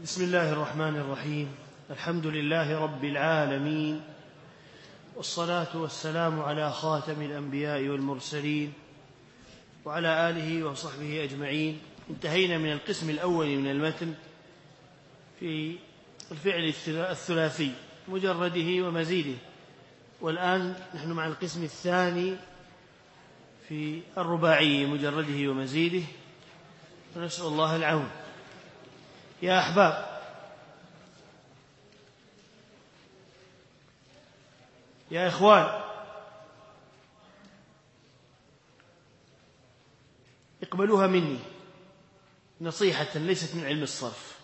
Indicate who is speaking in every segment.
Speaker 1: بسم الله الرحمن الرحيم. الحمد لله رب العالمين، والصلاة والسلام على خاتم الأنبياء والمرسلين وعلى آله وصحبه أجمعين. انتهينا من القسم الأول من المتن في الفعل الثلاثي مجرده ومزيده، والآن نحن مع القسم الثاني في الرباعي مجرده ومزيده، ونسأل الله العون. يا أحباب، يا إخوان، اقبلوها مني نصيحة ليست من علم الصرف.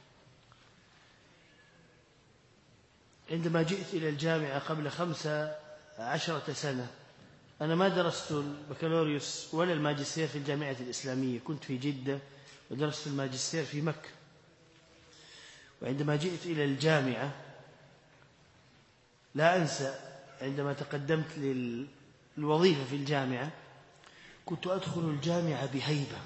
Speaker 1: عندما جئت إلى الجامعة قبل 15 سنة، أنا ما درست البكالوريوس ولا الماجستير في الجامعة الإسلامية، كنت في جدة ودرست الماجستير في مكة. وعندما جئت إلى الجامعة لا أنسى عندما تقدمت للوظيفة في الجامعة كنت أدخل الجامعة بهيبة،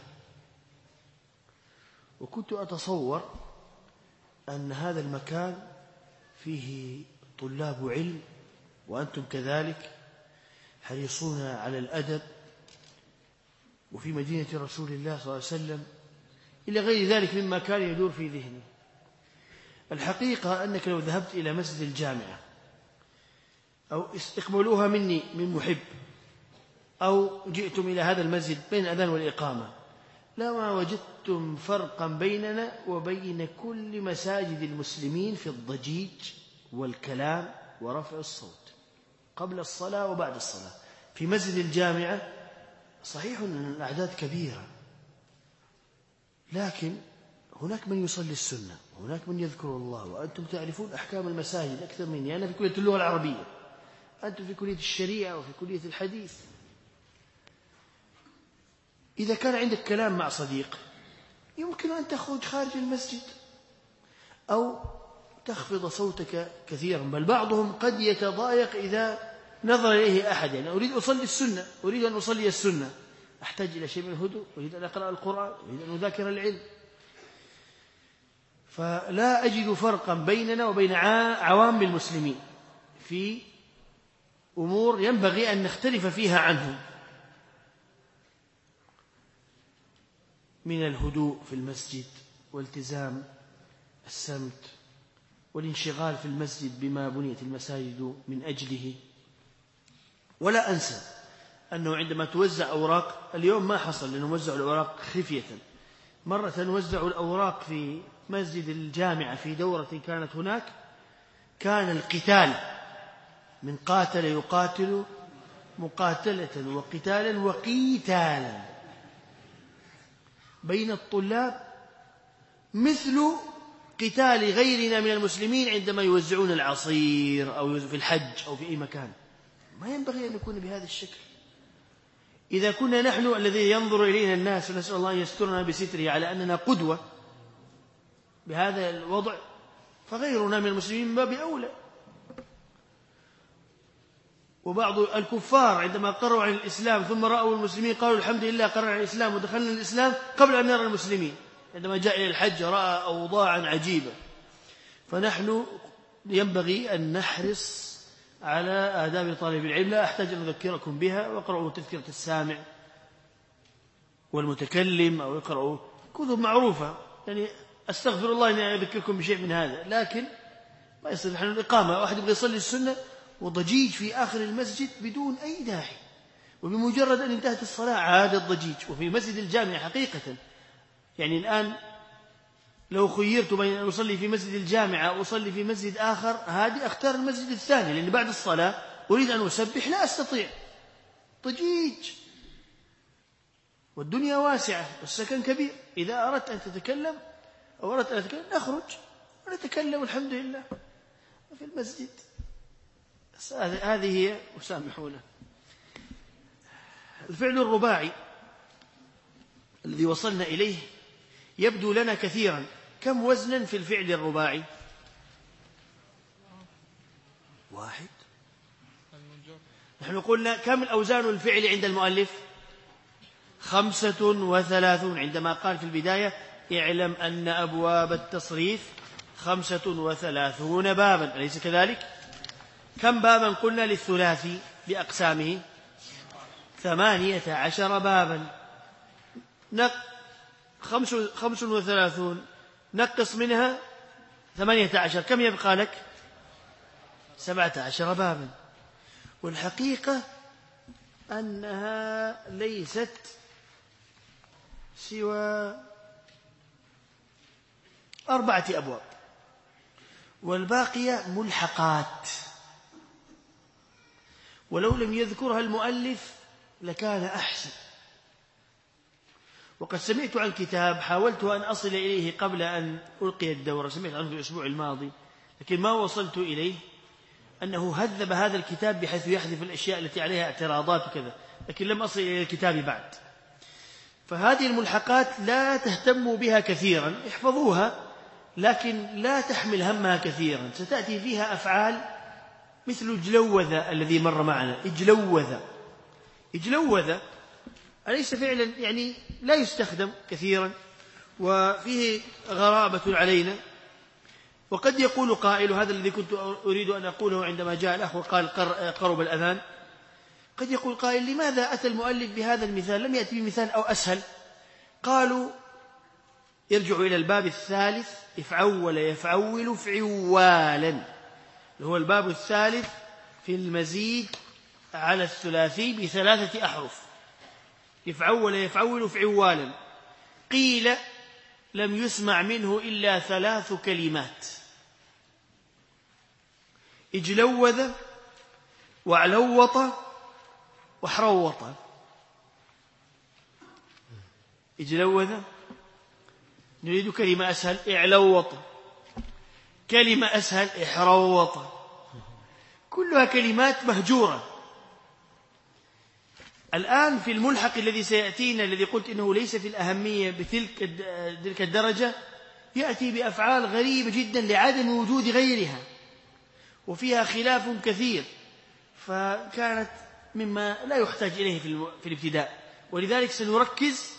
Speaker 1: وكنت أتصور أن هذا المكان فيه طلاب علم وأنتم كذلك حريصون على الأدب، وفي مدينة رسول الله صلى الله عليه وسلم، إلى غير ذلك مما كان يدور في ذهني. الحقيقة أنك لو ذهبت إلى مسجد الجامعة أو اقبلوها مني من محب، أو جئتم إلى هذا المسجد بين الأذان والإقامة، لما وجدتم فرقا بيننا وبين كل مساجد المسلمين في الضجيج والكلام ورفع الصوت قبل الصلاة وبعد الصلاة. في مسجد الجامعة صحيح أن الأعداد كبيرة، لكن هناك من يصلي السنة، وهناك من يذكر الله، وأنتم تعرفون أحكام المساجد أكثر مني. أنا في كلية اللغة العربية، أنتم في كلية الشريعة وفي كلية الحديث. إذا كان عندك كلام مع صديق يمكن أن تخرج خارج المسجد أو تخفض صوتك كثيرا، بل بعضهم قد يتضايق إذا نظر إليه أحد. يعني أريد أصلي السنة، أريد أن أصلي السنة، أحتاج إلى شيء من الهدوء، أريد أن أقرأ القرآن، أريد أن أذاكر العلم. فلا أجد فرقا بيننا وبين عوام المسلمين في أمور ينبغي أن نختلف فيها عنهم، من الهدوء في المسجد والتزام السمت والانشغال في المسجد بما بنيت المساجد من أجله. ولا أنسى أنه عندما توزع أوراق، اليوم ما حصل لأنه وزعوا الأوراق خفية، مرة وزعوا الأوراق في مسجد الجامعة في دورة كانت هناك، كان القتال من قاتل يقاتل مقاتلة وقتالا وقيتالا بين الطلاب مثل قتال غيرنا من المسلمين عندما يوزعون العصير أو في الحج أو في أي مكان. ما ينبغي أن نكون بهذا الشكل. إذا كنا نحن الذي ينظر إلينا الناس، ونسأل الله أن يسترنا بستره على أننا قدوة بهذا الوضع، فغيرنا من المسلمين من باب أولى. وبعض الكفار عندما قرروا عن الإسلام ثم رأوا المسلمين قالوا الحمد لله قرر عن الإسلام ودخلنا الإسلام قبل أن نرى المسلمين. عندما جاء إلى الحج رأى أوضاعا عجيبة. فنحن ينبغي أن نحرص على آداب طالب العلم. لا أحتاج أن أذكركم بها، واقرأوا تذكرة السامع والمتكلم، أو اقرأوا كتب معروفة. يعني أستغفر الله أن أذكركم بشيء من هذا، لكن ما يصير نحن الإقامة واحد يبغى يصلي السنة وضجيج في آخر المسجد بدون أي داعي، وبمجرد أن انتهت الصلاة عاد الضجيج. وفي مسجد الجامع حقيقة، يعني الآن لو خيرت بين أن أصلي في مسجد الجامعة أو أصلي في مسجد آخر، هذه أختار المسجد الثاني، لأن بعد الصلاة أريد أن أسبح لا أستطيع، ضجيج والدنيا واسعة والسكن كبير. إذا أردت أن تتكلم أو أردت أن أتكلم نخرج ونتكلم الحمد لله في المسجد. هذه هي، وسامحونا. الفعل الرباعي الذي وصلنا إليه يبدو لنا كثيرا. كم وزنا في الفعل الرباعي؟ 1. نحن قلنا كم الأوزان الفعل عند المؤلف؟ 35، عندما قال في البداية اعلم أن أبواب التصريف 35 بابا، أليس كذلك؟ كم بابا قلنا للثلاثي بأقسامه؟ 18 بابا. 35 نقص منها 18، كم يبقى لك؟ 17 بابا. والحقيقة أنها ليست سوى 4 أبواب، والباقية ملحقات، ولو لم يذكرها المؤلف لكان أحسن. وقد سمعت عن كتاب حاولت أن أصل إليه قبل أن ألقي الدورة، سمعت عنه في الأسبوع الماضي لكن ما وصلت إليه، أنه هذب هذا الكتاب بحيث يحذف الأشياء التي عليها اعتراضات وكذا، لكن لم أصل إلى الكتاب بعد. فهذه الملحقات لا تهتموا بها كثيرا، احفظوها لكن لا تحمل همها كثيرا. ستأتي فيها أفعال مثل اجلوذ الذي مر معنا. اجلوذ أليس فعلا يعني لا يستخدم كثيرا وفيه غرابة علينا. وقد يقول قائل، هذا الذي كنت أريد أن أقوله عندما جاء الأخ وقال قرب الأذان، قد يقول قائل لماذا أتى المؤلف بهذا المثال، لم يأتي بمثال أو أسهل؟ قالوا يرجع إلى الباب الثالث، افعول يفعول فعوالا، اللي هو الباب الثالث في المزيد على الثلاثي ب3 أحرف، افعول يفعول فعوالا. قيل لم يسمع منه إلا 3 كلمات: اجلوذ وعلوط وحروط. اجلوذ نريد كلمة أسهل، اعلوط، كلمة أسهل احروط، كلها كلمات مهجورة. الآن في الملحق الذي سيأتينا، الذي قلت إنه ليس في الأهمية بتلك الدرجة، يأتي بأفعال غريبة جدا لعدم وجود غيرها وفيها خلاف كثير، فكانت مما لا يحتاج إليه في الابتداء. ولذلك سنركز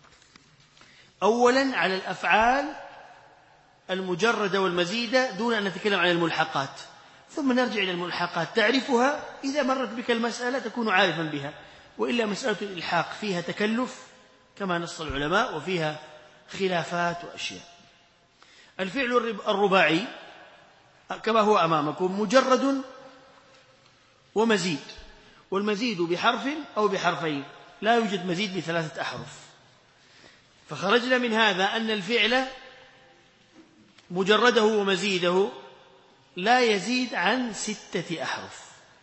Speaker 1: أولا على الأفعال المجردة والمزيدة دون أن نتكلم عن الملحقات، ثم نرجع إلى الملحقات تعرفها. إذا مرت بك المسألة تكون عارفا بها، وإلا مسألة الإلحاق فيها تكلف كما نص العلماء وفيها خلافات وأشياء. الفعل الرباعي كما هو أمامكم مجرد ومزيد، والمزيد بحرف أو بحرفين، لا يوجد مزيد ب3 أحرف. فخرجنا من هذا أن الفعل مجرده ومزيده لا يزيد عن 6 أحرف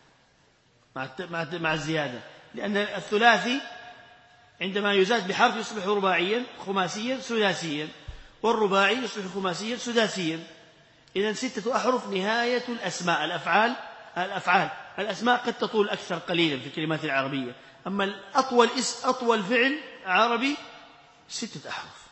Speaker 1: مع الزيادة، لأن الثلاثي عندما يزاد بحرف يصبح رباعيا خماسيا سداسيا، والرباعي يصبح خماسيا سداسيا. إذن 6 أحرف نهاية الأسماء. الأسماء قد تطول أكثر قليلا في الكلمات العربية، أما أطول فعل عربي 6 أحرف.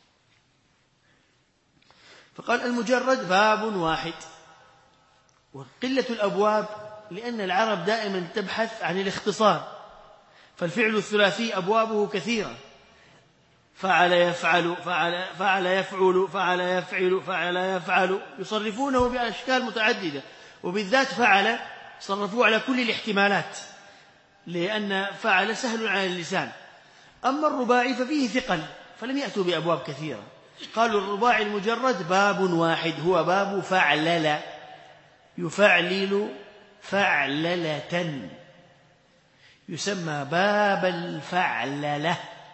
Speaker 1: فقال المجرد باب واحد. وقلة الأبواب لأن العرب دائما تبحث عن الاختصار، فالفعل الثلاثي أبوابه كثيرة: فعل يفعل، فعل يفعل، فعل يفعل، فعل يفعل، يصرفونه بأشكال متعددة، وبالذات فعل صرفوه على كل الاحتمالات، لأن فعل سهل على اللسان. أما الرباعي ففيه ثقل، فلم يأتوا بأبواب كثيرة. قالوا الرباعي المجرد باب واحد، هو باب فعلل، يفعلل فعللة، يسمى باب الفعللة،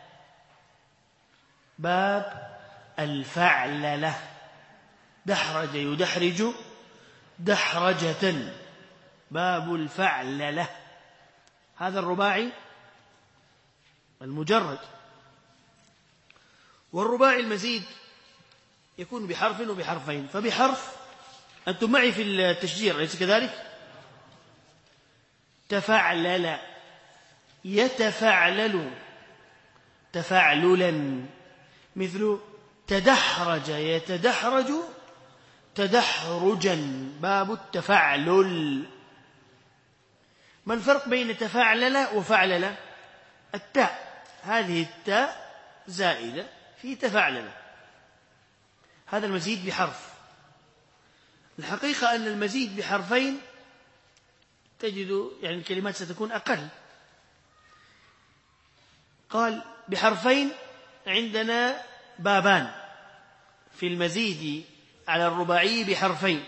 Speaker 1: باب الفعللة. دحرج يدحرج دحرجة، باب الفعللة. هذا الرباعي المجرد. والرباعي المزيد يكون بحرف وبحرفين. فبحرف أنتم معي في التشجير أليس كذلك؟ تفعلل يتفعلل تفعللا، مثل تدحرج يتدحرج تدحرجا، باب التفعلل. ما الفرق بين تفعلل وفعلل؟ التاء، هذه التاء زائدة في تفعلل، هذا المزيد بحرف. الحقيقة أن المزيد بحرفين تجد يعني الكلمات ستكون أقل. قال بحرفين عندنا بابان في المزيد على الرباعي بحرفين: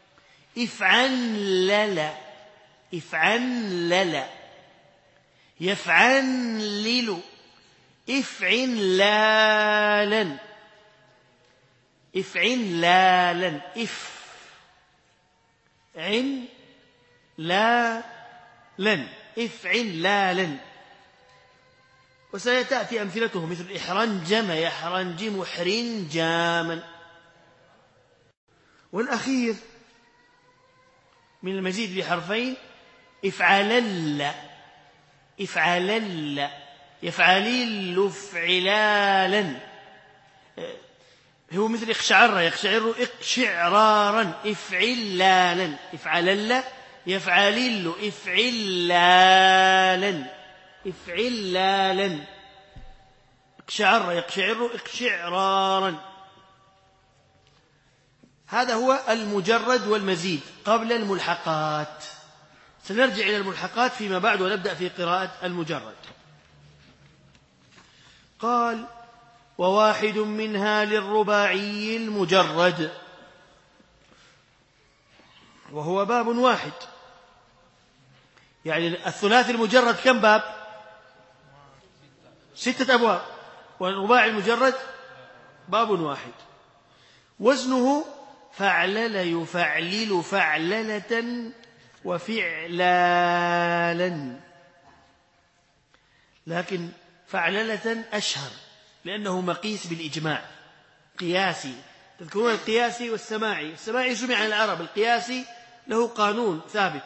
Speaker 1: افعلل، افعلل، يفعلل، افعلالا، افعلالا، افعلالا، افعلالا. وسيتأتي أمثلته مثل إحرنجم، يحرنجم، حرنجاما. والأخير من المزيد بحرفين: افعلل، افعلل، يفعلل، افعلالا. هو مثل اقشعر، يقشعر، اقشعرارا، افعلالا، افعلل، يفعلل، افعلالا، افعلالا. اقشعر، يقشعر، اقشعرارا. هذا هو المجرد والمزيد قبل الملحقات. سنرجع إلى الملحقات فيما بعد ونبدأ في قراءة المجرد. قال: وواحد منها للرباعي المجرد، وهو باب واحد. يعني الثلاثي المجرد كم باب؟ 6 أبواب. والرباعي المجرد باب واحد. وزنه فعلل، يفعلل، فعللة، وفعلالا. لكن فعللة أشهر لأنه مقيس بالإجماع، قياسي. تذكرون القياسي والسماعي؟ السماعي سمع عن العرب، القياسي له قانون ثابت.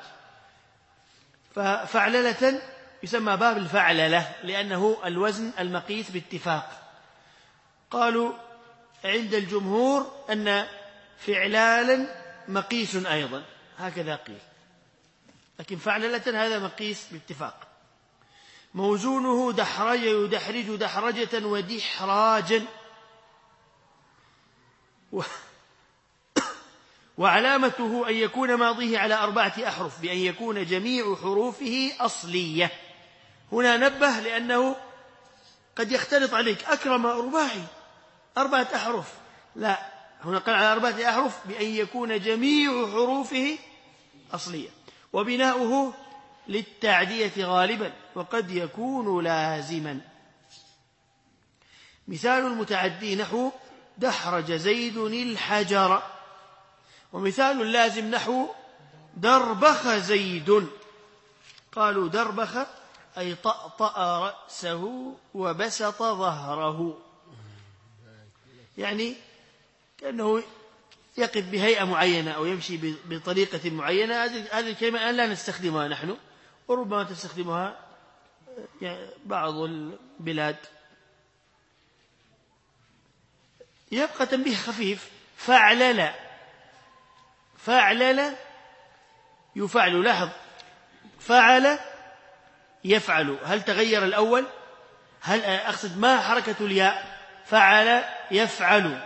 Speaker 1: ففعللة يسمى باب الفعللة لأنه الوزن المقيس باتفاق. قالوا عند الجمهور أن فعلالا مقيس أيضا، هكذا قيل، لكن فعللة هذا مقيس باتفاق. موزونه دحرج، يدحرج، دحرجة، ودحراجا. وعلامته أن يكون ماضيه على 4 أحرف بأن يكون جميع حروفه أصلية. هنا نبه لأنه قد يختلط عليك: أكرم رباعي 4 أحرف. لا، هنا قال على 4 أحرف بأن يكون جميع حروفه أصلية. وبناؤه للتعدية غالبا، وقد يكون لازما. مثال المتعدي نحو دحرج زيد الحجر. ومثال اللازم نحو دربخ زيد. قالوا دربخ أي طأطأ رأسه وبسط ظهره، يعني كأنه يقف بهيئة معينة أو يمشي بطريقة معينة. هذه الكلمة الآن لا نستخدمها نحن، وربما تستخدمها بعض البلاد. يبقى تنبيه خفيف: فعلل، فعلل، يفعل. لاحظ، فعل، يفعل. هل تغير الأول؟ هل أقصد ما حركة الياء؟ فعل، يفعل،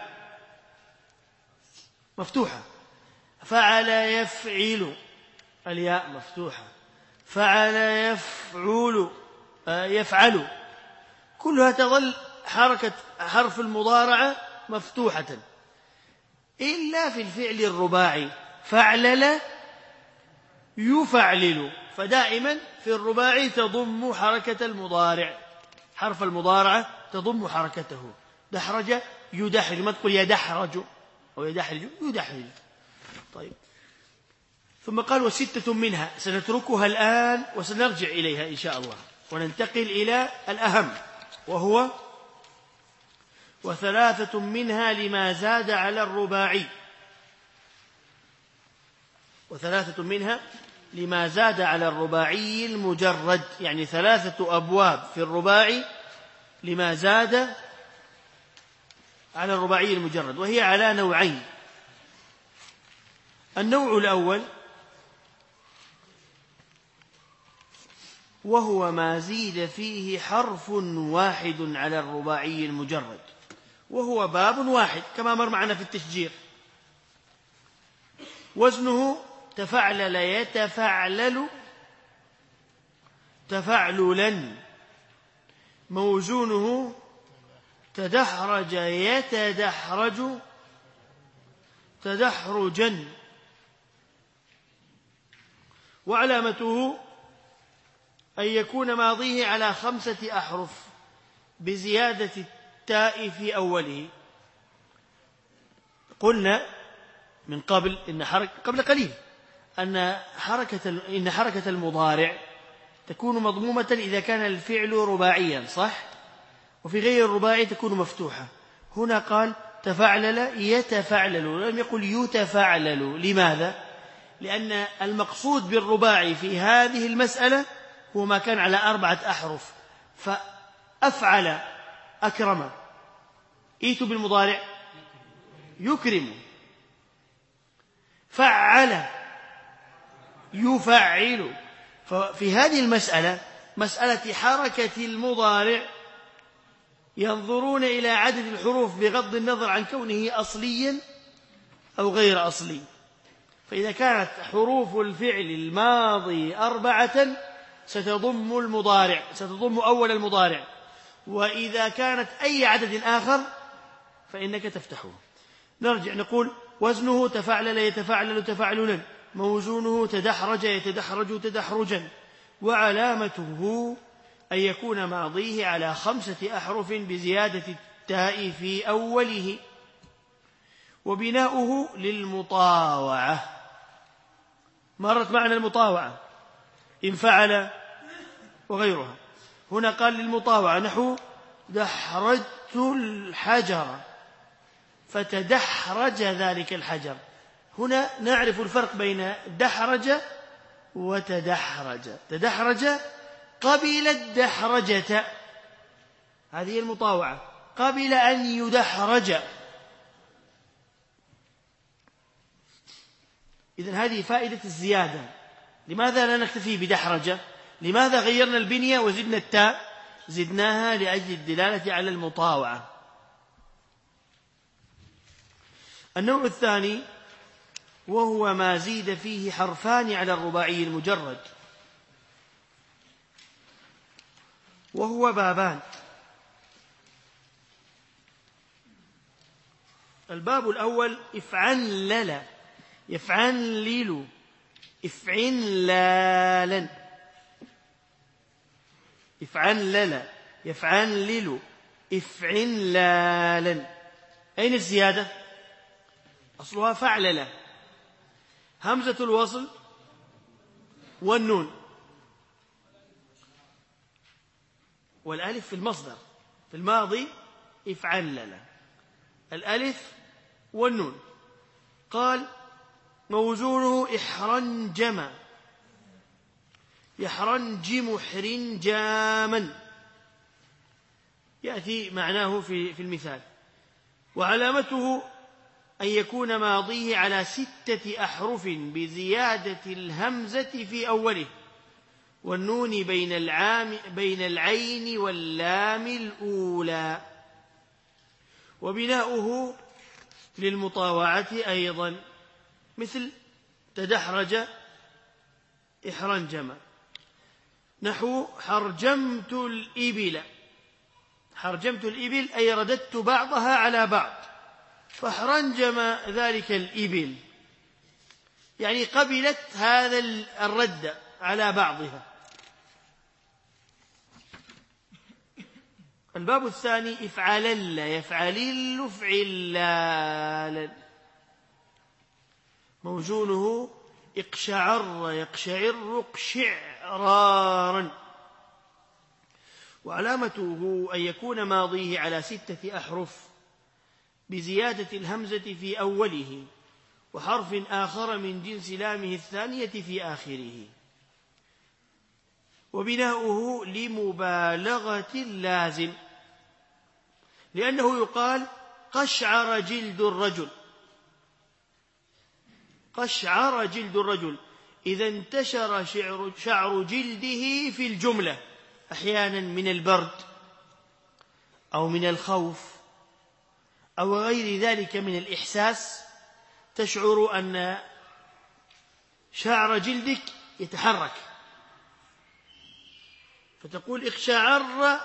Speaker 1: مفتوحة. فعل، يفعل، الياء مفتوحة. فعل، يفعل، يفعل، كلها تظل حركة حرف المضارعة مفتوحة إلا في الفعل الرباعي: فعلل، يفعلل. فدائما في الرباعي تضم حركة المضارع، حرف المضارعة تضم حركته. دحرج، يدحرج، ما تقول يدحرج أو يدحرج، يدحرج. طيب، ثم قال: و6 منها. سنتركها الآن وسنرجع إليها إن شاء الله، وننتقل إلى الأهم، وهو: و3 منها لما زاد على الرباعي. و3 منها لما زاد على الرباعي المجرد، يعني 3 أبواب في الرباعي لما زاد على الرباعي المجرد، وهي على نوعين. النوع الأول وهو ما زيد فيه حرف واحد على الرباعي المجرد، وهو باب واحد كما مر معنا في التشجير. وزنه تفعلل يتفعلل تفعللا، موزونه تدحرج يتدحرج تدحرجا، وعلامته أن يكون ماضيه على 5 أحرف بزيادة التاء في أوله. قلنا من قبل قبل قليل إن حركة المضارع تكون مضمومة إذا كان الفعل رباعيا، صح؟ وفي غير الرباعي تكون مفتوحة. هنا قال تفعلل يتفعلل، لم يقل يتفعلل. لماذا؟ لأن المقصود بالرباعي في هذه المسألة هو ما كان على 4 أحرف. فأفعل أكرم، إيتوا بالمضارع يكرم. فعل يفعل. ففي هذه المسألة، مسألة حركة المضارع، ينظرون إلى عدد الحروف بغض النظر عن كونه أصليا أو غير أصلي. فإذا كانت حروف الفعل الماضي 4 ستضم المضارع، ستضم أول المضارع، وإذا كانت أي عدد آخر فإنك تفتحه. نرجع نقول وزنه تفعلل يتفعلل تفعللا، موزونه تدحرج يتدحرج تدحرجا، وعلامته أن يكون ماضيه على 5 أحرف بزيادة التاء في أوله، وبناؤه للمطاوعة. مرت معنا المطاوعة إن فعل وغيرها. هنا قال للمطاوعة نحو دحرجت الحجر فتدحرج ذلك الحجر. هنا نعرف الفرق بين دحرج وتدحرج. تدحرج قبل الدحرجة، هذه المطاوعة، قبل أن يدحرج. إذن هذه فائدة الزيادة. لماذا لا نكتفي بدحرجة؟ لماذا غيرنا البنية وزدنا التاء؟ زدناها لأجل الدلالة على المطاوعة. النوع الثاني وهو ما زيد فيه حرفان على الرباعي المجرد، وهو بابان. الباب الأول افعنلل يفعنلل افعنلالا، افعنلل يفعنلل افعنلالا. أين الزيادة؟ أصلها فعلل، همزة الوصل والنون والألف في المصدر. في الماضي افعنلل، الألف والنون. قال موزونه إحرنجم يحرنجم حرنجاما، يأتي معناه في المثال. وعلامته أن يكون ماضيه على 6 أحرف بزيادة الهمزة في أوله والنون بين العين واللام الأولى، وبناؤه للمطاوعة أيضا، مثل تدحرج إحرنجم. نحو حرجمت الإبل، حرجمت الإبل أي رددت بعضها على بعض، فاحرنجم ذلك الإبل يعني قبلت هذا الرد على بعضها. الباب الثاني افعلل يفعلل افعلالا، موزونه اقشعر يقشعر اقشعرارا، وعلامته أن يكون ماضيه على 6 أحرف بزيادة الهمزة في أوله وحرف آخر من جنس لامه الثانية في آخره، وبناؤه لمبالغة اللازم، لأنه يقال قشعر جلد الرجل، قشعر جلد الرجل إذا انتشر شعر جلده في الجملة، أحيانا من البرد أو من الخوف أو غير ذلك من الإحساس تشعر أن شعر جلدك يتحرك، فتقول اقشعر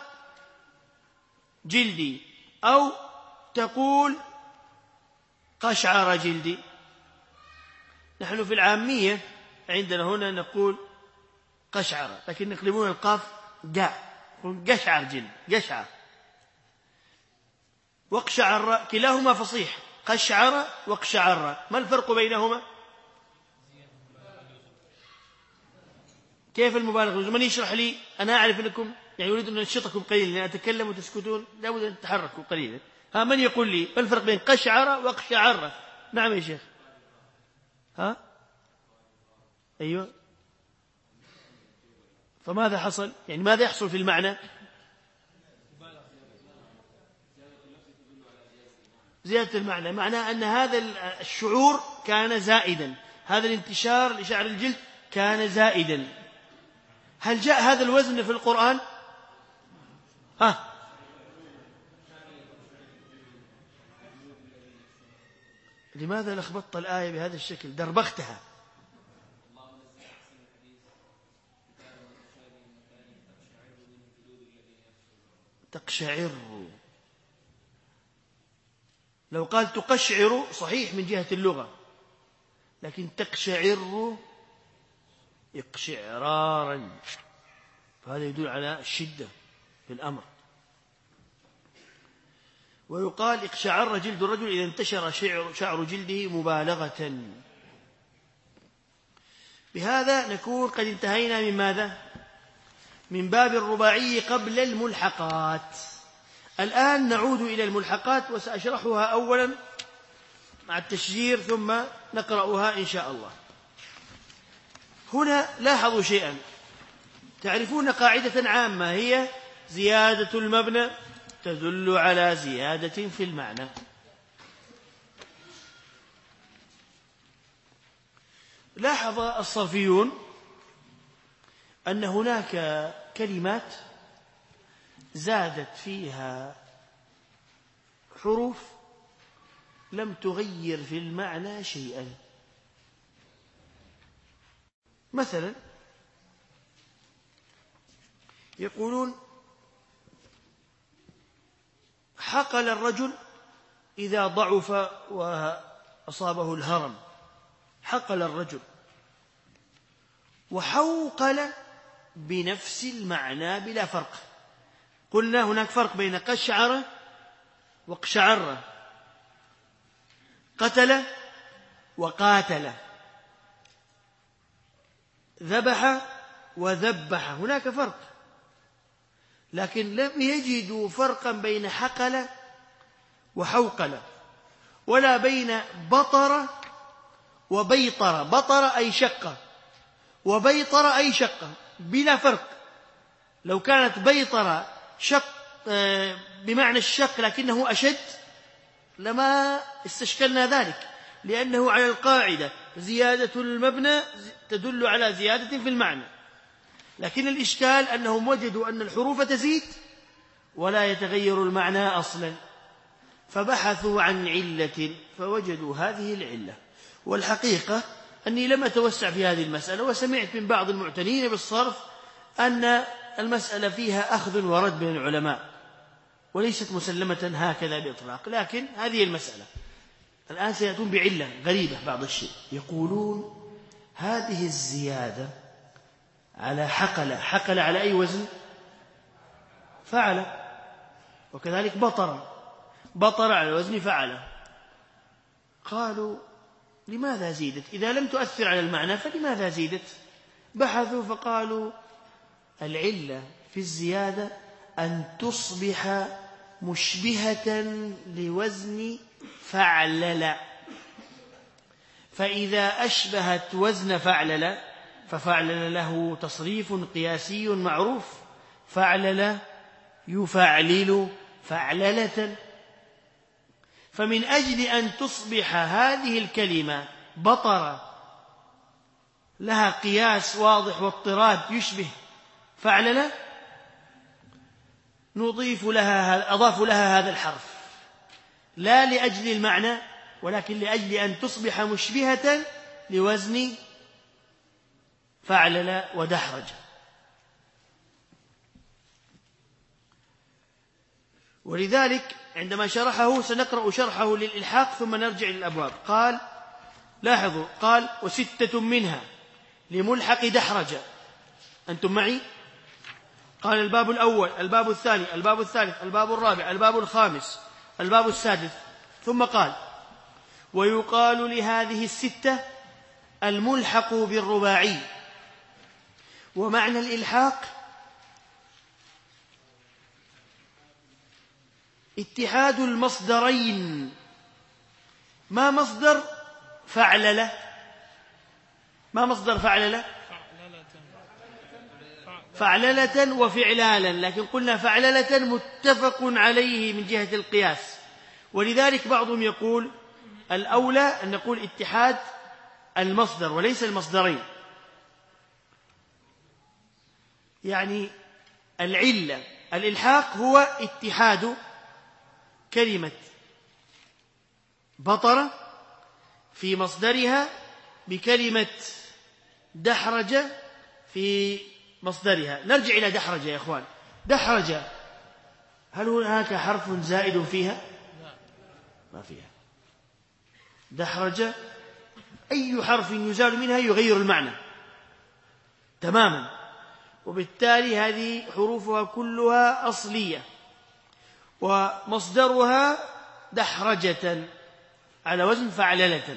Speaker 1: جلدي، أو تقول قشعر جلدي. نحن في العامية عندنا هنا نقول قشعر، لكن نقلبون القاف جاء، قشعر جلد، قشعر واقشعر كلاهما فصيح، قشعر واقشعر، ما الفرق بينهما؟ كيف المبالغة؟ من يشرح لي؟ أنا أعرف أنكم يعني أريد أن أنشطكم قليلا، لأن أتكلم وتسكتون، لا بد أن تتحركوا قليلا. من يقول لي ما الفرق بين قشعر واقشعر؟ نعم يا شيخ. أيوة. فماذا حصل؟ يعني ماذا يحصل في المعنى؟ زيادة المعنى، معناه أن هذا الشعور كان زائدا، هذا الانتشار لشعر الجلد كان زائدا. هل جاء هذا الوزن في القرآن؟ لماذا لخبطت الآية بهذا الشكل؟ دربختها. تقشعر، لو قال تقشعر صحيح من جهة اللغة، لكن تقشعر اقشعرارا، فهذا يدل على الشدة في الأمر. ويقال اقشعر جلد الرجل إذا انتشر شعر جلده مبالغة. بهذا نكون قد انتهينا من ماذا؟ من باب الرباعي قبل الملحقات. الآن نعود إلى الملحقات، وسأشرحها أولا مع التشجير ثم نقرأها إن شاء الله. هنا لاحظوا شيئا، تعرفون قاعدة عامة هي زيادة المبنى تدل على زيادة في المعنى. لاحظ الصرفيون أن هناك كلمات زادت فيها حروف لم تغير في المعنى شيئا. مثلا يقولون حقل الرجل إذا ضعف وأصابه الهرم، حقل الرجل، وحوقل بنفس المعنى بلا فرق. قلنا هناك فرق بين قشعر واقشعر، قتل وقاتل، ذبح وذبح، هناك فرق. لكن لم يجدوا فرقا بين حقل وحوقل، ولا بين بطر وبيطر. بطر أي شق، وبيطر أي شق، بلا فرق. لو كانت بيطر شق بمعنى الشق لكنه أشد لما استشكلنا ذلك، لأنه على القاعدة زيادة المبنى تدل على زيادة في المعنى. لكن الإشكال أنهم وجدوا أن الحروف تزيد ولا يتغير المعنى أصلا، فبحثوا عن علة فوجدوا هذه العلة. والحقيقة أني لم أتوسع في هذه المسألة، وسمعت من بعض المعتنين بالصرف أن المسألة فيها أخذ ورد بين العلماء، وليست مسلمة هكذا بإطلاق. لكن هذه المسألة الآن سيأتون بعلة غريبة بعض الشيء. يقولون هذه الزيادة على حقل، حقل على أي وزن؟ فعل. وكذلك بطر، بطر على وزن فعل. قالوا لماذا زيدت؟ إذا لم تؤثر على المعنى فلماذا زيدت؟ بحثوا فقالوا العلة في الزيادة أن تصبح مشبهة لوزن فعلل، فإذا أشبهت وزن فعلل، ففعلل له تصريف قياسي معروف، فعلل يفعلل فعللة. فمن أجل أن تصبح هذه الكلمة بطر لها قياس واضح واضطراد يشبه فعلل، أضافوا لها هذا الحرف، لا لأجل المعنى ولكن لأجل أن تصبح مشبهة لوزن فعلل ودحرج. ولذلك عندما شرحه سنقرأ شرحه للإلحاق ثم نرجع للأبواب. قال لاحظوا، قال وستة منها لملحق دحرج. أنتم معي؟ قال الباب الأول، الباب الثاني، الباب الثالث، الباب الرابع، الباب الخامس، الباب السادس. ثم قال ويقال لهذه الستة الملحق بالرباعي. ومعنى الإلحاق اتحاد المصدرين. ما مصدر فعللة؟ ما مصدر فعللة؟ فعللة وفعلالا، لكن قلنا فعللة متفق عليه من جهة القياس. ولذلك بعضهم يقول الأولى أن نقول اتحاد المصدر وليس المصدرين، يعني العلة الإلحاق هو اتحاد كلمة بطر في مصدرها بكلمة دحرج في مصدرها. نرجع إلى دحرج يا إخوان. دحرج هل هناك حرف زائد فيها؟ ما فيها. دحرج أي حرف يزال منها يغير المعنى تماما، وبالتالي هذه حروفها كلها أصلية، ومصدرها دحرجة على وزن فعللة.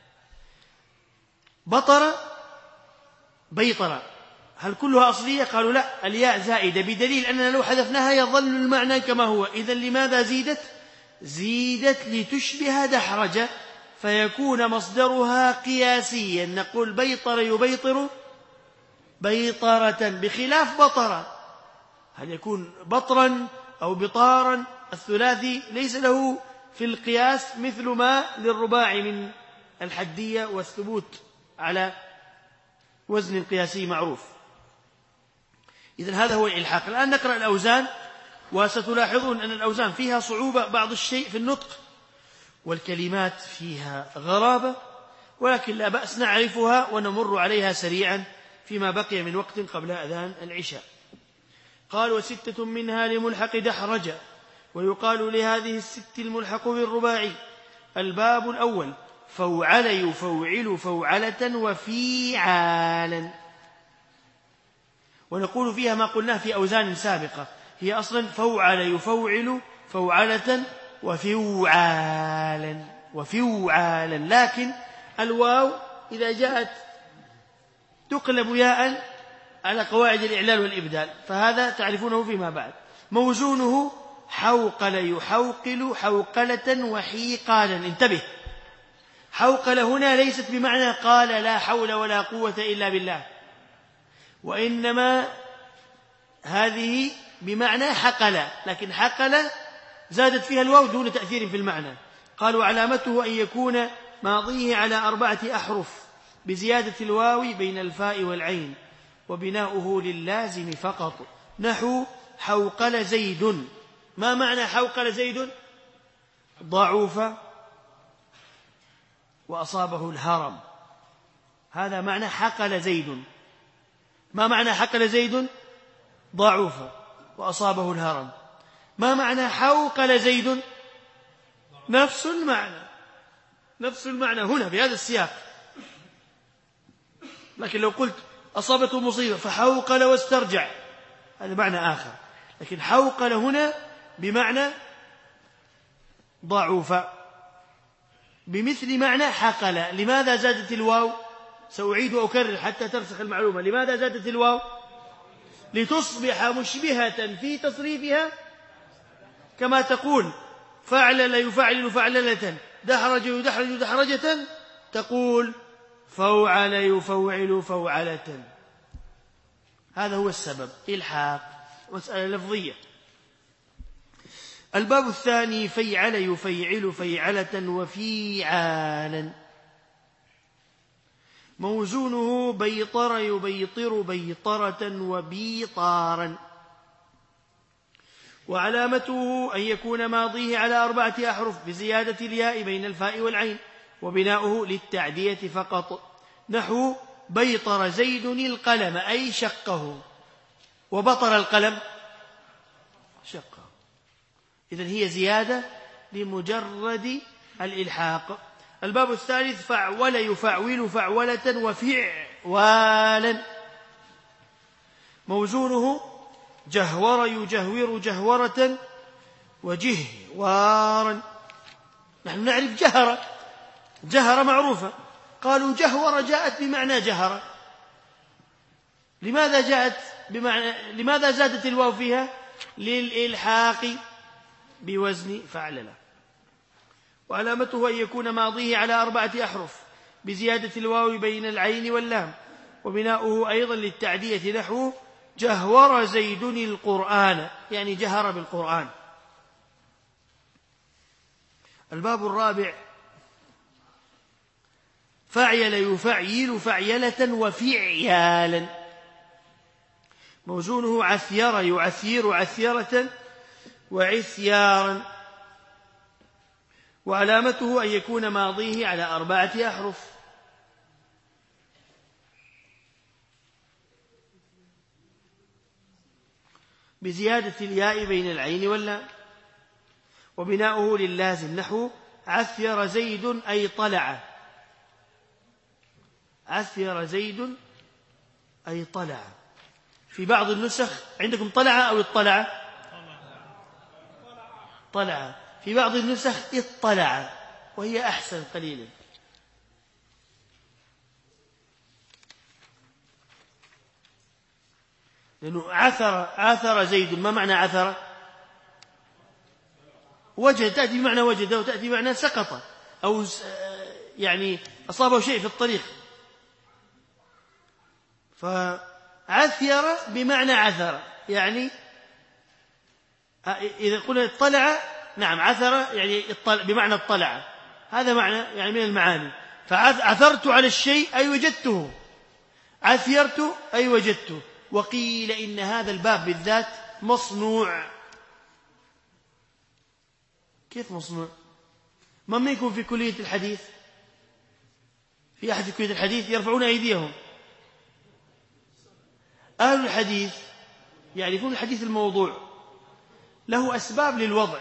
Speaker 1: بطر بيطر هل كلها أصلية؟ قالوا لا، الياء زائدة، بدليل أننا لو حذفناها يظل المعنى كما هو. إذن لماذا زيدت؟ زيدت لتشبه دحرج فيكون مصدرها قياسيا. نقول بيطر يبيطر بيطرة، بخلاف بطر هل يكون بطرا أو بطارا؟ الثلاثي ليس له في القياس مثل ما للرباعي من الحدية والثبوت على وزن قياسي معروف. إذن هذا هو الإلحاق. الآن نقرأ الأوزان، وستلاحظون أن الأوزان فيها صعوبة بعض الشيء في النطق، والكلمات فيها غرابة، ولكن لا بأس نعرفها ونمر عليها سريعا فيما بقي من وقت قبل أذان العشاء. قال وستة منها لملحق دحرج، ويقال لهذه الست الملحق بالرباعي. الباب الأول فوعل يفوعل فوعلة وفيعالا. ونقول فيها ما قلناه في أوزان سابقة، هي أصلا فوعل يفوعل فوعلة وفيوعالا وفيوعالا، لكن الواو إذا جاءت تقلب ياء على قواعد الإعلال والإبدال، فهذا تعرفونه فيما بعد. موزونه حوقل يحوقل حوقلة وحيقالا. انتبه، حوقل هنا ليست بمعنى قال لا حول ولا قوة إلا بالله، وإنما هذه بمعنى حقل، لكن حقل زادت فيها الواو دون تأثير في المعنى. قالوا علامته أن يكون ماضيه على 4 أحرف بزيادة الواو بين الفاء والعين، وبناؤه للازم فقط، نحو حوقل زيد. ما معنى حوقل زيد؟ ضعف وأصابه الهرم، هذا معنى حقل زيد. ما معنى حقل زيد؟ ضعف وأصابه الهرم. ما معنى حوقل زيد؟ نفس المعنى، نفس المعنى هنا في هذا السياق. لكن لو قلت أصابته مصيبة فحوقل واسترجع هذا معنى آخر، لكن حوقل هنا بمعنى ضعف بمثل معنى حقل. لماذا زادت الواو؟ سأعيد وأكرر حتى ترسخ المعلومة. لماذا زادت الواو؟ لتصبح مشبهة في تصريفها، كما تقول فعلل يفعل فعللة، دحرج يدحرج دحرجة، تقول فوعل يفوعل فوعلة. هذا هو السبب، إلحاق، مسألة لفظية. الباب الثاني فيعل يفيعل فيعلة وفيعالا. موزونه بيطر يبيطر بيطرة وبيطارا. وعلامته أن يكون ماضيه على 4 أحرف بزيادة الياء بين الفاء والعين، وبناؤه للتعدية فقط، نحو بيطر زيد القلم أي شقه، وبطر القلم شقه. إذن هي زيادة لمجرد الإلحاق. الباب الثالث فعول يفعول فعولة وفعوالا، موزونه جهور يجهور جهورة وجهوارا. نحن نعرف جهر، جهر معروفة، قالوا جهور جاءت بمعنى جهر. لماذا زادت الواو فيها؟ للإلحاق بوزن فعللة. وعلامته أن يكون ماضيه على 4 أحرف بزيادة الواو بين العين واللام، وبناؤه أيضا للتعدية، نحو جهور زيد القرآن يعني جهر بالقرآن. الباب الرابع فعيل يفعيل فعيلة وفعيالا، موزونه عثير يعثير عثيرة وعثيارا. وعلامته أن يكون ماضيه على 4 أحرف بزيادة الياء بين العين واللام، وبناؤه للازم، نحو عثر زيد أي طلع، عثر زيد أي طلع. في بعض النسخ عندكم طلع أو اطلع؟ طلع. في بعض النسخ اطلع، وهي أحسن قليلا. لأنه عثر زيد، ما معنى عثر؟ وجد، تأتي بمعنى وجد، وتأتي بمعنى سقط، أو يعني أصابه شيء في الطريق. فعثر بمعنى عثر، يعني إذا قلنا اطلع، نعم عثر يعني بمعنى اطلع، هذا معنى يعني من المعاني. فعثرت على الشيء أي وجدته، عثرت أي وجدته. وقيل إن هذا الباب بالذات مصنوع. كيف مصنوع؟ من منكم في كلية الحديث؟ في أحد في كلية الحديث؟ يرفعون أيديهم. أهل الحديث يعرفون الحديث الموضوع، له أسباب للوضع.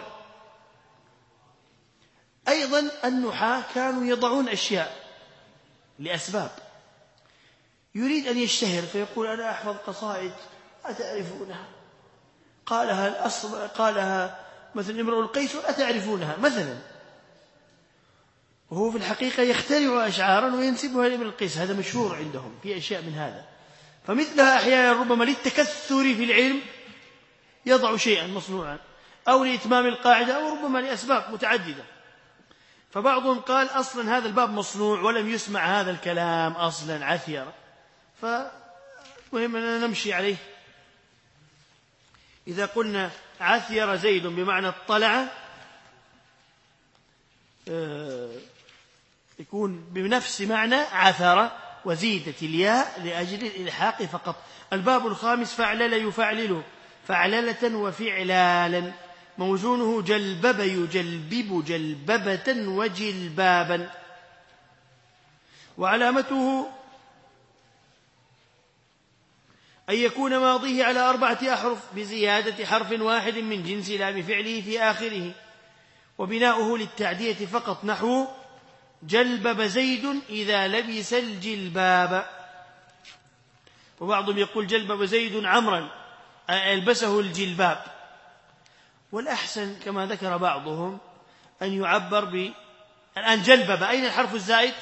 Speaker 1: أيضا النحاة كانوا يضعون أشياء لأسباب. يريد أن يشتهر فيقول أنا أحفظ قصائد أتعرفونها، قالها مثلا امرؤ القيس أتعرفونها مثلا، وهو في الحقيقة يخترع أشعارا وينسبها لامرؤ القيس، هذا مشهور عندهم في أشياء من هذا. فمثلها أحيانا ربما للتكثر في العلم يضع شيئا مصنوعا، أو لإتمام القاعدة، أو ربما لأسباب متعددة. فبعضهم قال أصلا هذا الباب مصنوع ولم يسمع هذا الكلام أصلا، عثير. فمهم أننا نمشي عليه. إذا قلنا عثير زيد بمعنى اطلع، يكون بنفس معنى عثر، وزيدت الياء لأجل الإلحاق فقط. الباب الخامس فعلل يفعلل فعللة وفعلالا، موزونه جلبب يجلبب جلببة وجلبابا. وعلامته أن يكون ماضيه على 4 أحرف بزيادة حرف واحد من جنس لام فعله في آخره، وبناؤه للتعدية فقط، نحو جلبب زيد إذا لبس الجلباب. وبعضهم يقول جلبب زيد عمرا ألبسه الجلباب. والأحسن كما ذكر بعضهم أن يعبر الآن جلبب، أين الحرف الزائد؟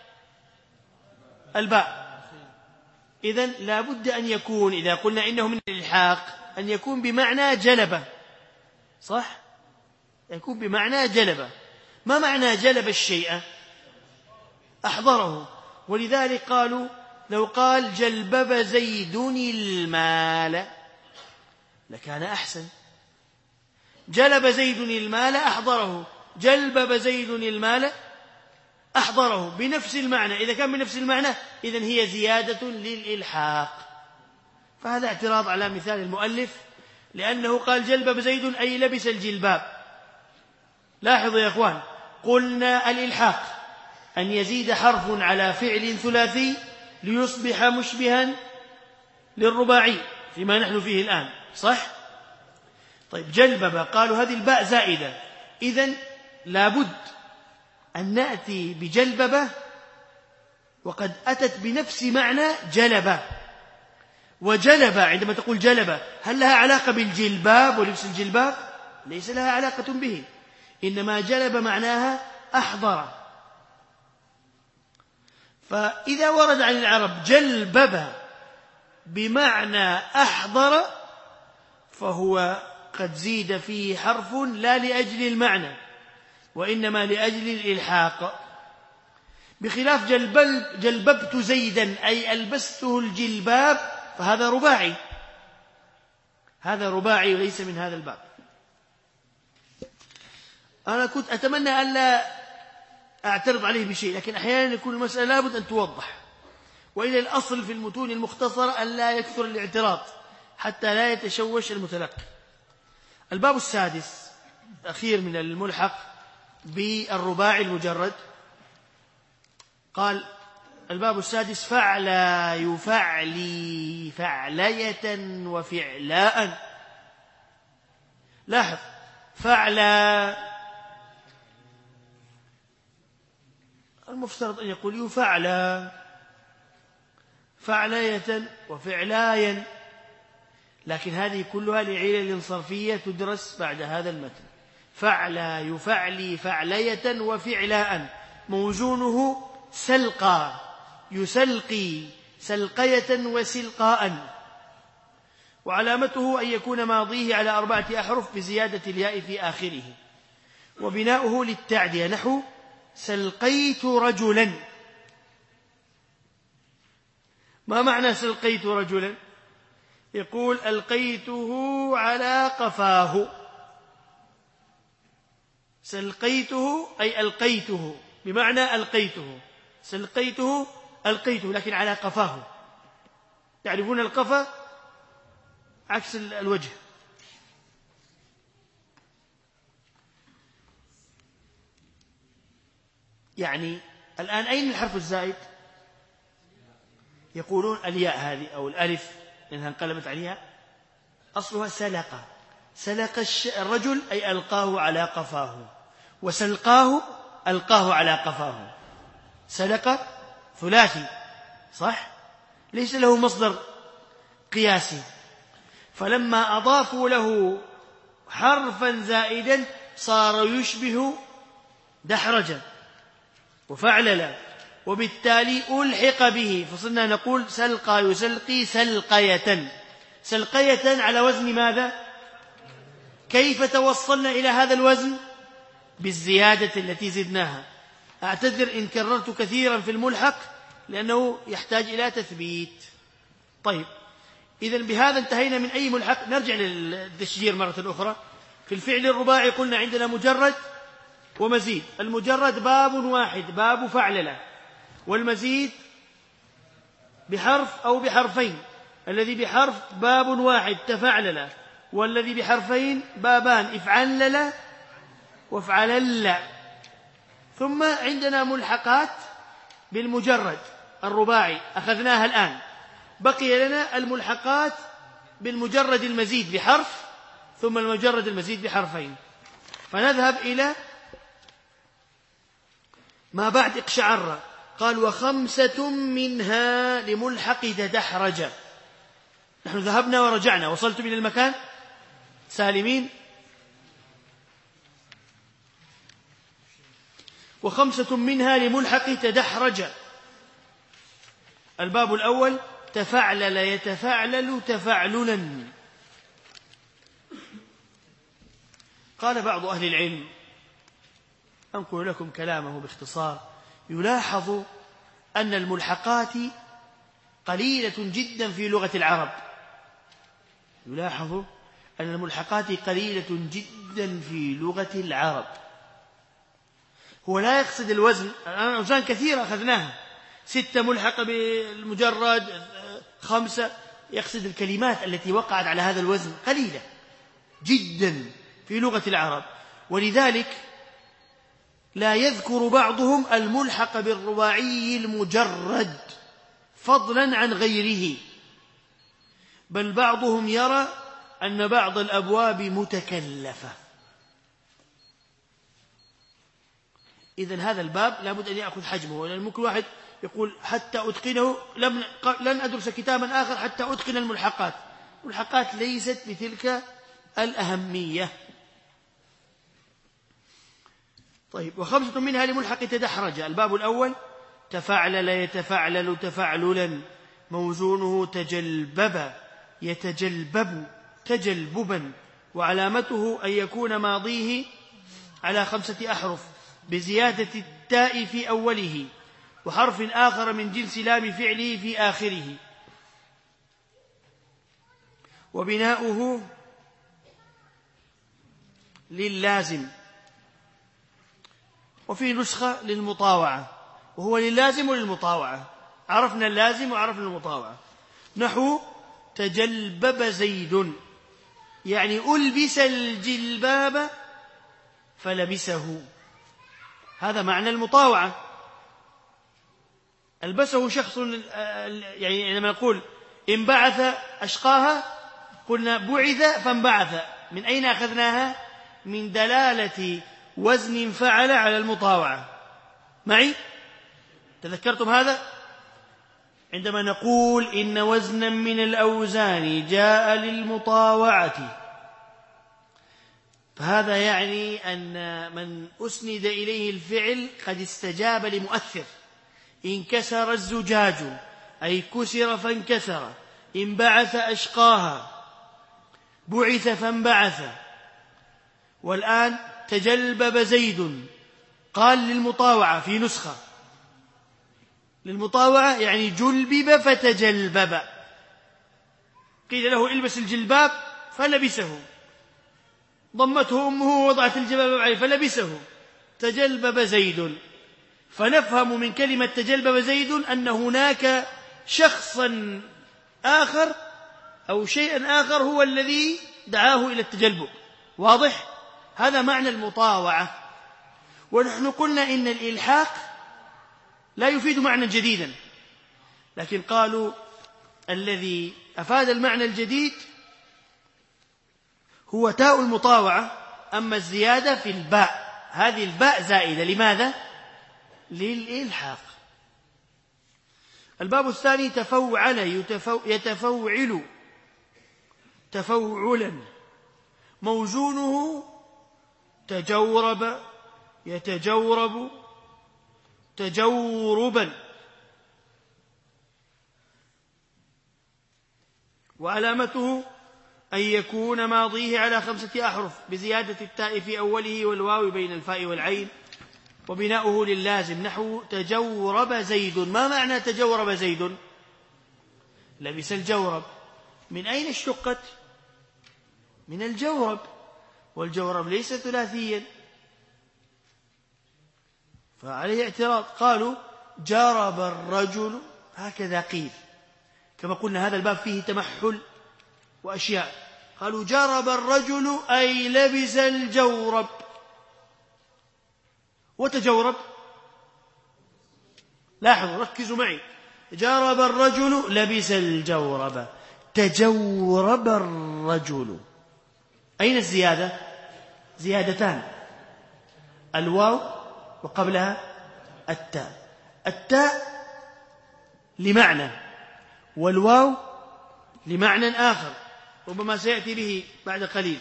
Speaker 1: الباء. إذن لا بد أن يكون، إذا قلنا إنه من الإلحاق، أن يكون بمعنى جلبة، صح؟ يكون بمعنى جلبة. ما معنى جلب الشيء؟ أحضره. ولذلك قالوا لو قال جلبب زيد المال لكان أحسن. جلب زيد المال أحضره، جلبب زيد المال أحضره، بنفس المعنى. إذا كان بنفس المعنى إذن هي زيادة للإلحاق. فهذا اعتراض على مثال المؤلف لأنه قال جلبب زيد أي لبس الجلباب. لاحظوا يا إخوان، قلنا الإلحاق أن يزيد حرف على فعل ثلاثي ليصبح مشبها للرباعي فيما نحن فيه الآن، صح؟ طيب جلبب قالوا هذه الباء زائدة، إذن لابد أن نأتي بجلببة وقد أتت بنفس معنى جلبة. وجلبة عندما تقول جلبة هل لها علاقة بالجلباب ولبس الجلباب؟ ليس لها علاقة به، إنما جلب معناها أحضر. فإذا ورد عن العرب جلبب بمعنى أحضر فهو قد زيد فيه حرف لا لأجل المعنى وإنما لأجل الإلحاق، بخلاف جلببت زيدا أي ألبسته الجلباب فهذا رباعي، هذا رباعي وليس من هذا الباب. أنا كنت أتمنى ألا أعترض عليه بشيء، لكن أحيانا يكون المسألة لابد أن توضح، وإلى الأصل في المتون المختصرة أن لا يكثر الاعتراض حتى لا يتشوش المتلقي. الباب السادس الأخير من الملحق بالرباعي المجرد، قال الباب السادس فعلى يفعلي فعلية وفعلاء. لاحظ فعلى المفترض أن يقول يفعلى فعلية وفعلايا، لكن هذه كلها لعلل صرفية تدرس بعد هذا المتن. فعلى يفعلي فعلية وفعلاء، موزونه سلقى يسلقي سلقية وسلقاء، وعلامته أن يكون ماضيه على 4 أحرف بزيادة الياء في آخره، وبناؤه للتعدية نحو سلقيت رجلا. ما معنى سلقيت رجلا؟ يقول ألقيته على قفاه. سلقيته أي ألقيته بمعنى ألقيته، سلقيته ألقيته لكن على قفاه. تعرفون القفا عكس الوجه. يعني الآن أين الحرف الزائد؟ يقولون الياء هذه أو الألف لأنها انقلبت عليها، أصلها سلق. سلق الرجل أي ألقاه على قفاه، وسلقاه ألقاه على قفاه. سلق ثلاثي صح، ليس له مصدر قياسي، فلما أضافوا له حرفا زائدا صار يشبه دحرجا وفعللا، وبالتالي ألحق به فصرنا نقول سلقى يسلقي سلقية. سلقية على وزن ماذا؟ كيف توصلنا إلى هذا الوزن؟ بالزيادة التي زدناها. أعتذر إن كررت كثيرا في الملحق لأنه يحتاج إلى تثبيت. طيب إذن بهذا انتهينا من أي ملحق. نرجع للتشجير مرة أخرى. في الفعل الرباعي قلنا عندنا مجرد ومزيد. المجرد باب واحد باب فعللة، والمزيد بحرف أو بحرفين. الذي بحرف باب واحد تفعلل، والذي بحرفين بابان افعلل وافعلل. ثم عندنا ملحقات بالمجرد الرباعي أخذناها الآن، بقي لنا الملحقات بالمجرد المزيد بحرف ثم المجرد المزيد بحرفين. فنذهب إلى ما بعد اقشعر. قال وخمسة منها لملحق تدحرج. نحن ذهبنا ورجعنا، وصلتم إلى المكان سالمين. وخمسة منها لملحق تدحرج. الباب الأول تفعلل يتفعلل تفعللا. قال بعض أهل العلم، أنقل لكم كلامه باختصار، يلاحظ أن الملحقات قليلة جدا في لغة العرب. يلاحظ أن الملحقات قليلة جدا في لغة العرب. هو لا يقصد الوزن، أوزان كثيرة أخذناها، 6 ملحقة بالمجرد، 5، يقصد الكلمات التي وقعت على هذا الوزن قليلة. جدا في لغة العرب، ولذلك لا يذكر بعضهم الملحق بالرباعي المجرد فضلا عن غيره، بل بعضهم يرى أن بعض الأبواب متكلفة. إذن هذا الباب لابد أن يأخذ حجمه، لأن ممكن واحد يقول حتى أتقنه لن أدرس كتابا آخر حتى أتقن الملحقات. الملحقات ليست بتلك الأهمية. طيب، وخمسة منها لملحق تدحرج. الباب الأول: تفعلل يتفعلل تفعللا، موزونه تجلبب يتجلبب تجلببا، وعلامته أن يكون ماضيه على 5 أحرف بزيادة التاء في أوله وحرف آخر من جنس لام فعله في آخره، وبناؤه لللازم، وفي نسخة للمطاوعة، وهو لللازم وللمطاوعة. عرفنا اللازم وعرفنا المطاوعة. نحو تجلبب زيد، يعني ألبس الجلباب فلبسه، هذا معنى المطاوعة. ألبسه شخص، يعني عندما نقول انبعث أشقاها قلنا بعث فانبعث. من أين أخذناها؟ من دلالة وزن فعل على المطاوعة. معي؟ تذكرتم هذا؟ عندما نقول إن وزنا من الأوزان جاء للمطاوعة، فهذا يعني أن من أسند إليه الفعل قد استجاب لمؤثر. انكسر الزجاج أي كسر فانكسر، انبعث أشقاها، بعث فانبعث. والآن تجلبب زيد قال للمطاوعة في نسخة، للمطاوعة يعني جلبب فتجلبب، قيل له البس الجلباب فلبسه، ضمته أمه ووضعت الجلباب عليه فلبسه، تجلبب زيد. فنفهم من كلمة تجلبب زيد أن هناك شخصا آخر أو شيئا آخر هو الذي دعاه إلى التجلبب. واضح؟ هذا معنى المطاوعة. ونحن قلنا إن الإلحاق لا يفيد معنى جديدا، لكن قالوا الذي أفاد المعنى الجديد هو تاء المطاوعة، أما الزيادة في الباء، هذه الباء زائدة. لماذا؟ للإلحاق. الباب الثاني: تفوعل يتفوعل تفوعلا، موزونه تجورب يتجورب تجوربا، وعلامته أن يكون ماضيه على 5 أحرف بزيادة التاء في أوله والواو بين الفاء والعين، وبناؤه لللازم. نحو تجورب زيد. ما معنى تجورب زيد؟ لبس الجورب. من أين اشتقت؟ من الجورب، والجورب ليس ثلاثيا، فعليه اعتراض. قالوا جرب الرجل، هكذا قيل، كما قلنا هذا الباب فيه تمحل وأشياء. قالوا جرب الرجل أي لبس الجورب، وتجورب. لاحظوا، ركزوا معي، جرب الرجل لبس الجورب، تجورب الرجل. أين الزيادة؟ زيادتان: الواو وقبلها التاء. التاء لمعنى، والواو لمعنى آخر ربما سيأتي به بعد قليل.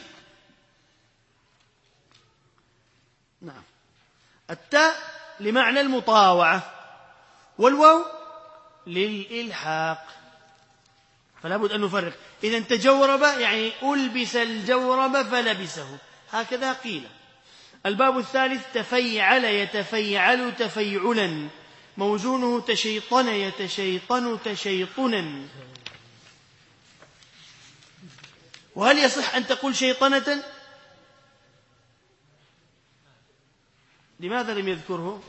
Speaker 1: نعم، التاء لمعنى المطاوعة، والواو للإلحاق، فلا بد أن نفرق. إذن تجورب يعني ألبس الجورب فلبسه، هكذا قيل. الباب الثالث: تفيعل يتفيعل تفيعلا، موزونه تشيطن يتشيطن تشيطنا. وهل يصح أن تقول شيطنة؟ لماذا لم يذكره؟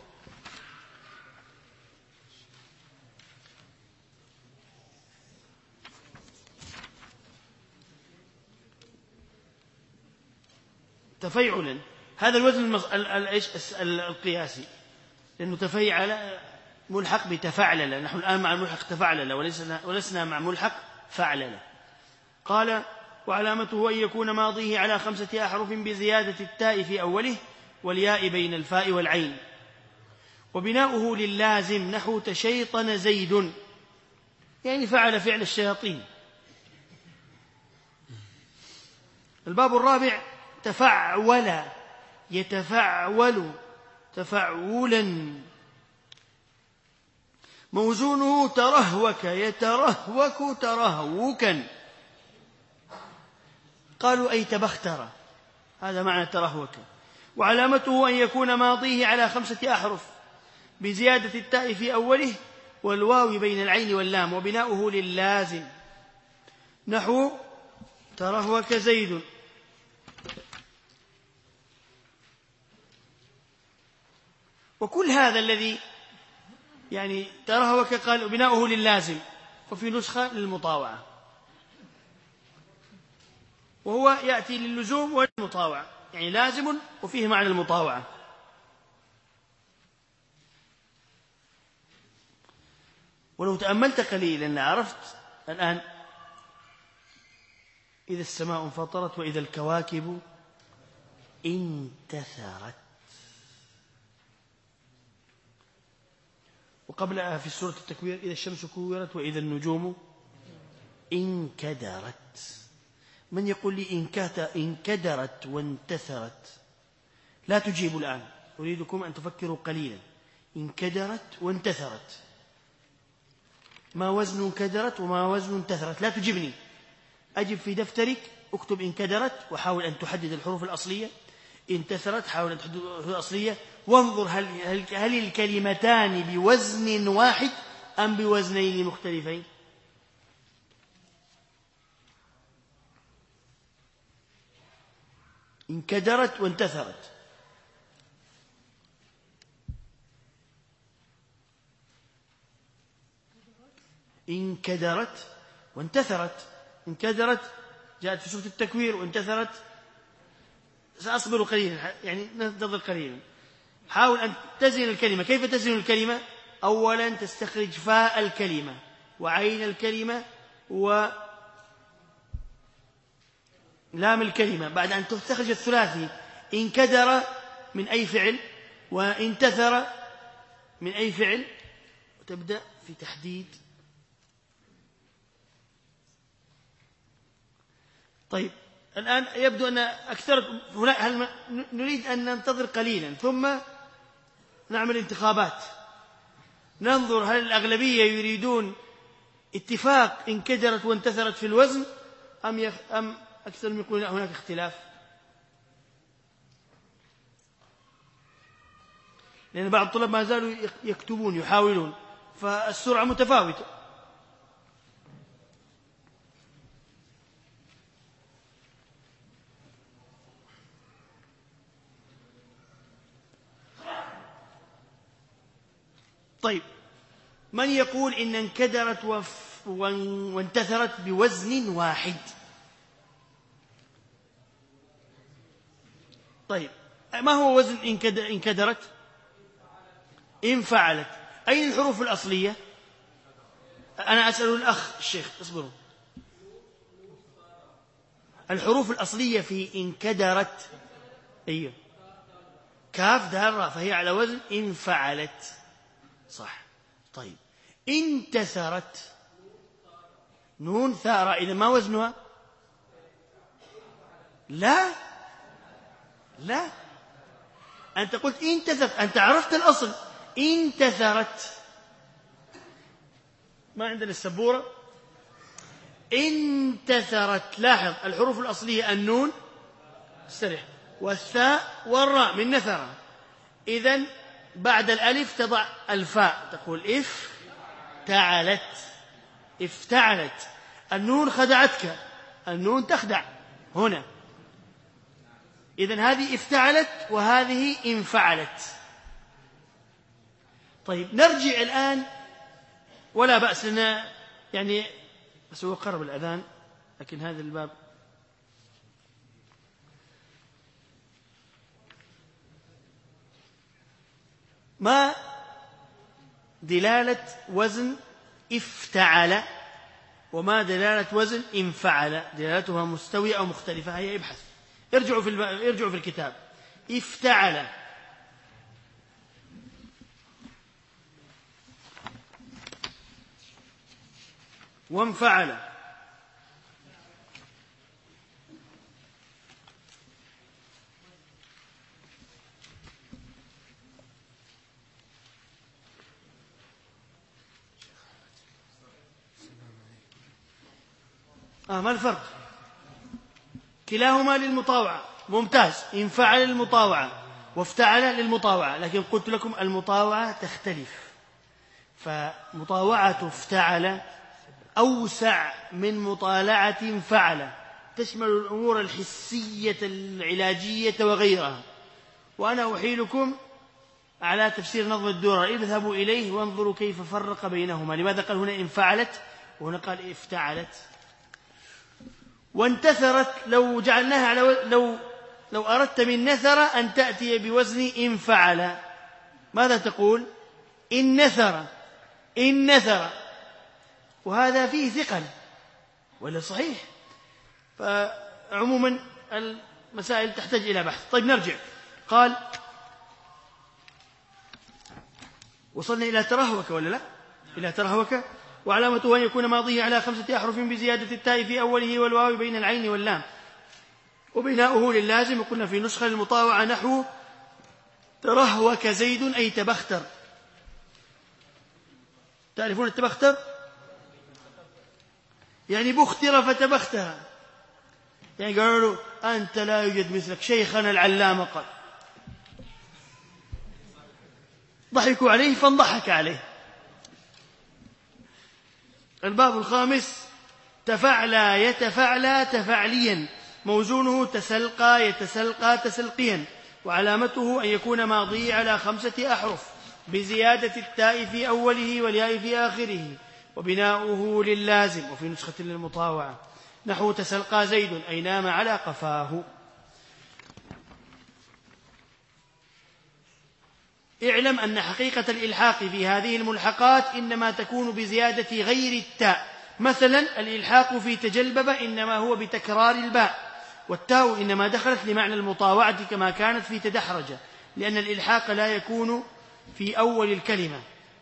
Speaker 1: تفيعلا. هذا الوزن القياسي، لأنه تفيعل ملحق بتفعلل، نحن الآن مع الملحق تفعلل ولسنا مع ملحق فعلل. قال: وعلامته أن يكون ماضيه على 5 أحرف بزيادة التاء في أوله والياء بين الفاء والعين، وبناؤه للازم نحو تشيطن زيد، يعني فعل فعل الشياطين. الباب الرابع: تفعول، يتفعول تفعولا. موزونه ترهوك، يترهوك ترهوكا. قالوا: أي تبختر، هذا معنى ترهوك. وعلامته أن يكون ماضيه على 5 أحرف بزيادة التاء في أوله والواو بين العين واللام، وبناؤه للازم نحو ترهوك زيد. وكل هذا الذي يعني ترهوك قال بناؤه للازم، وفي نسخة للمطاوعة، وهو يأتي للزوم والمطاوعة، يعني لازم وفيه معنى المطاوعة. ولو تأملت قليلا لعرفت الآن: إذا السماء انفطرت وإذا الكواكب انتثرت. وقبلها في سورة التكوير: إذا الشمس كورت وإذا النجوم انكدرت. من يقول لي انكدرت وانتثرت؟ لا تجيبوا الآن، أريدكم أن تفكروا قليلا. انكدرت وانتثرت، ما وزن انكدرت وما وزن انتثرت؟ لا تجيبني، أجب في دفترك، اكتب انكدرت وحاول أن تحدد الحروف الأصلية، انتثرت حاول أن تحدد الحروف الأصلية، وانظر هل الكلمتان بوزن واحد أم بوزنين مختلفين. انكدرت وانتثرت. انكدرت وانتثرت. انكدرت جاءت في سورة التكوير، وانتثرت سأصبر قليلا، يعني ننتظر قليلا. حاول أن تزن الكلمة. كيف تزن الكلمة؟ أولا تستخرج فاء الكلمة وعين الكلمة ولام الكلمة، بعد أن تستخرج الثلاثي: انكدر من أي فعل وانتثر من أي فعل، وتبدأ في تحديد. طيب الآن يبدو أن هل نريد أن ننتظر قليلا ثم نعمل انتخابات، ننظر هل الأغلبية يريدون اتفاق انكدرت وانتثرت في الوزن أم أكثر يقولون هناك اختلاف. لأن بعض الطلاب ما زالوا يكتبون يحاولون، فالسرعة متفاوتة. طيب من يقول إن انكدرت وانتثرت بوزن واحد؟ طيب ما هو وزن انكدرت؟ انفعلت. أين الحروف الأصلية؟ أنا أسأل الأخ الشيخ، اصبروا. الحروف الأصلية في انكدرت أيوه كاف دال راء، فهي على وزن انفعلت، صح. طيب انتثرت نون ثاء، إذا ما وزنها؟ لا أنت قلت انتثرت، أنت عرفت الأصل. انتثرت ما عندنا السبورة. انتثرت. لاحظ الحروف الأصلية النون استرح والثاء والراء من نثرة، إذن بعد الألف تضع الفاء تقول افتعلت. النون خدعتك، النون تخدع هنا، إذن هذه افتعلت وهذه انفعلت. طيب نرجع الآن، ولا بأس لنا يعني، بس هو قرب الأذان، لكن هذا الباب ما دلالة وزن افتعل وما دلالة وزن انفعل؟ دلالتها مستوية أو مختلفة؟ هيا ابحث، ارجعوا في الكتاب. افتعل وانفعل. ما الفرق؟ كلاهما للمطاوعة. ممتاز. انفعل للمطاوعة وافتعل للمطاوعة، لكن قلت لكم المطاوعة تختلف، فمطاوعة افتعل أوسع من مطالعة انفعل، تشمل الأمور الحسية العلاجية وغيرها. وأنا أحيلكم على تفسير نظم الدرر، اذهبوا إليه وانظروا كيف فرق بينهما. لماذا قال هنا انفعلت وهنا قال افتعلت؟ وانتثرت لو جعلناها على لو أردت من نثر أن تأتي بوزن انفعل، ماذا تقول؟ إن نثر، وهذا فيه ثقل ولا صحيح؟ فعموما المسائل تحتاج إلى بحث. طيب نرجع. قال وصلنا إلى ترهوك ولا لا؟ إلى ترهوك. وعلامته أن يكون ماضيه على 5 أحرف بزيادة التاء في أوله والواو بين العين واللام، وبناؤه للازم. وقلنا في نسخة المطاوعة نحو ترهوك زيد أي تبختر. تعرفون التبختر؟ يعني بختر فتبختر، يعني قالوا له أنت لا يوجد مثلك شيخنا العلامة. قال ضحكوا عليه فانضحك عليه. الباب الخامس تفعلى يتفعلى تفعليا، موزونه تسلقى يتسلقى تسلقيا، وعلامته أن يكون ماضي على 5 أحرف بزيادة التاء في أوله والياء في آخره، وبناؤه للازم. وفي نسخة للمطاوعة نحو تسلقى زيد أي نام على قفاه. اعلم أن حقيقة الإلحاق في هذه الملحقات إنما تكون بزيادة غير التاء. مثلا الإلحاق في تجلبب إنما هو بتكرار الباء، والتاء إنما دخلت لمعنى المطاوعة كما كانت في تدحرج، لأن الإلحاق لا يكون في أول الكلمة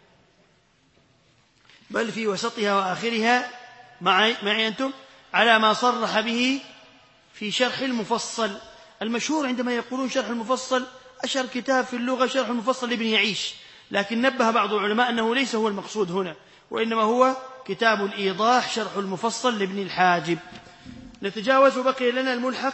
Speaker 1: بل في وسطها وآخرها. معي أنتم على ما صرح به في شرح المفصل. المشهور عندما يقولون شرح المفصل أشهر كتاب في اللغة شرح المفصل لابن يعيش، لكن نبه بعض العلماء أنه ليس هو المقصود هنا، وإنما هو كتاب الإيضاح شرح المفصل لابن الحاجب. نتجاوز وبقي لنا الملحق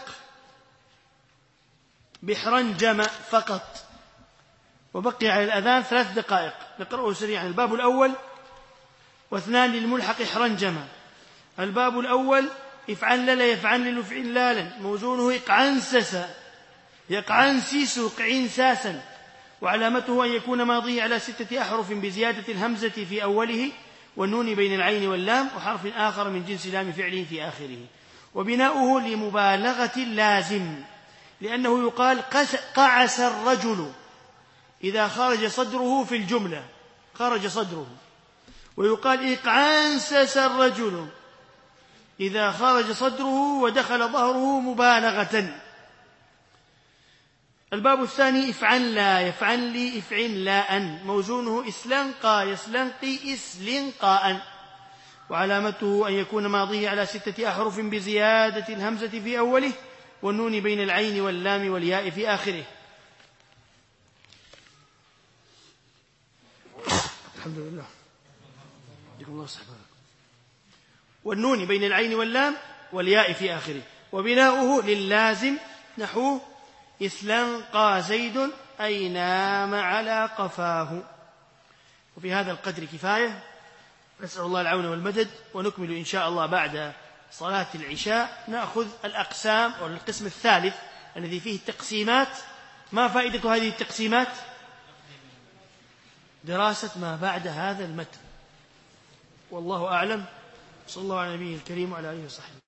Speaker 1: بحرنجم فقط، وبقي على الأذان 3 دقائق. نقرأه سريعا. الباب الأول واثنان للملحق حرنجم. الباب الأول افعل لا يفعل لفعل لالا، موزونه اقعنسس يقعنسس قعنساسا، وعلامته أن يكون ماضيه على 6 أحرف بزيادة الهمزة في أوله والنون بين العين واللام وحرف آخر من جنس لام فعله في آخره. وبناؤه لمبالغة لازم، لأنه يقال قعس الرجل إذا خرج صدره في الجملة، خرج صدره، ويقال اقعنسس الرجل إذا خرج صدره ودخل ظهره مبالغة. الباب الثاني افعل لا يفعل لي افعل لاء، موزونه اسلنقا يسلنقي اسلنقاء، وعلامته أن يكون ماضيه على 6 أحرف بزيادة الهمزة في أوله والنون بين العين واللام والياء في آخره. الحمد لله يجزاكم الله صحبا. والنون بين العين واللام والياء في آخره. وبناؤه للازم نحو استلنقى زيد أي نام على قفاه. وفي هذا القدر كفاية، نسأل الله العون والمدد، ونكمل إن شاء الله بعد صلاة العشاء. نأخذ الأقسام أو القسم الثالث الذي فيه التقسيمات. ما فائدة هذه التقسيمات؟ دراسة ما بعد هذا المتن، والله أعلم. صلى الله على نبيه الكريم وعلى آله وصحبه.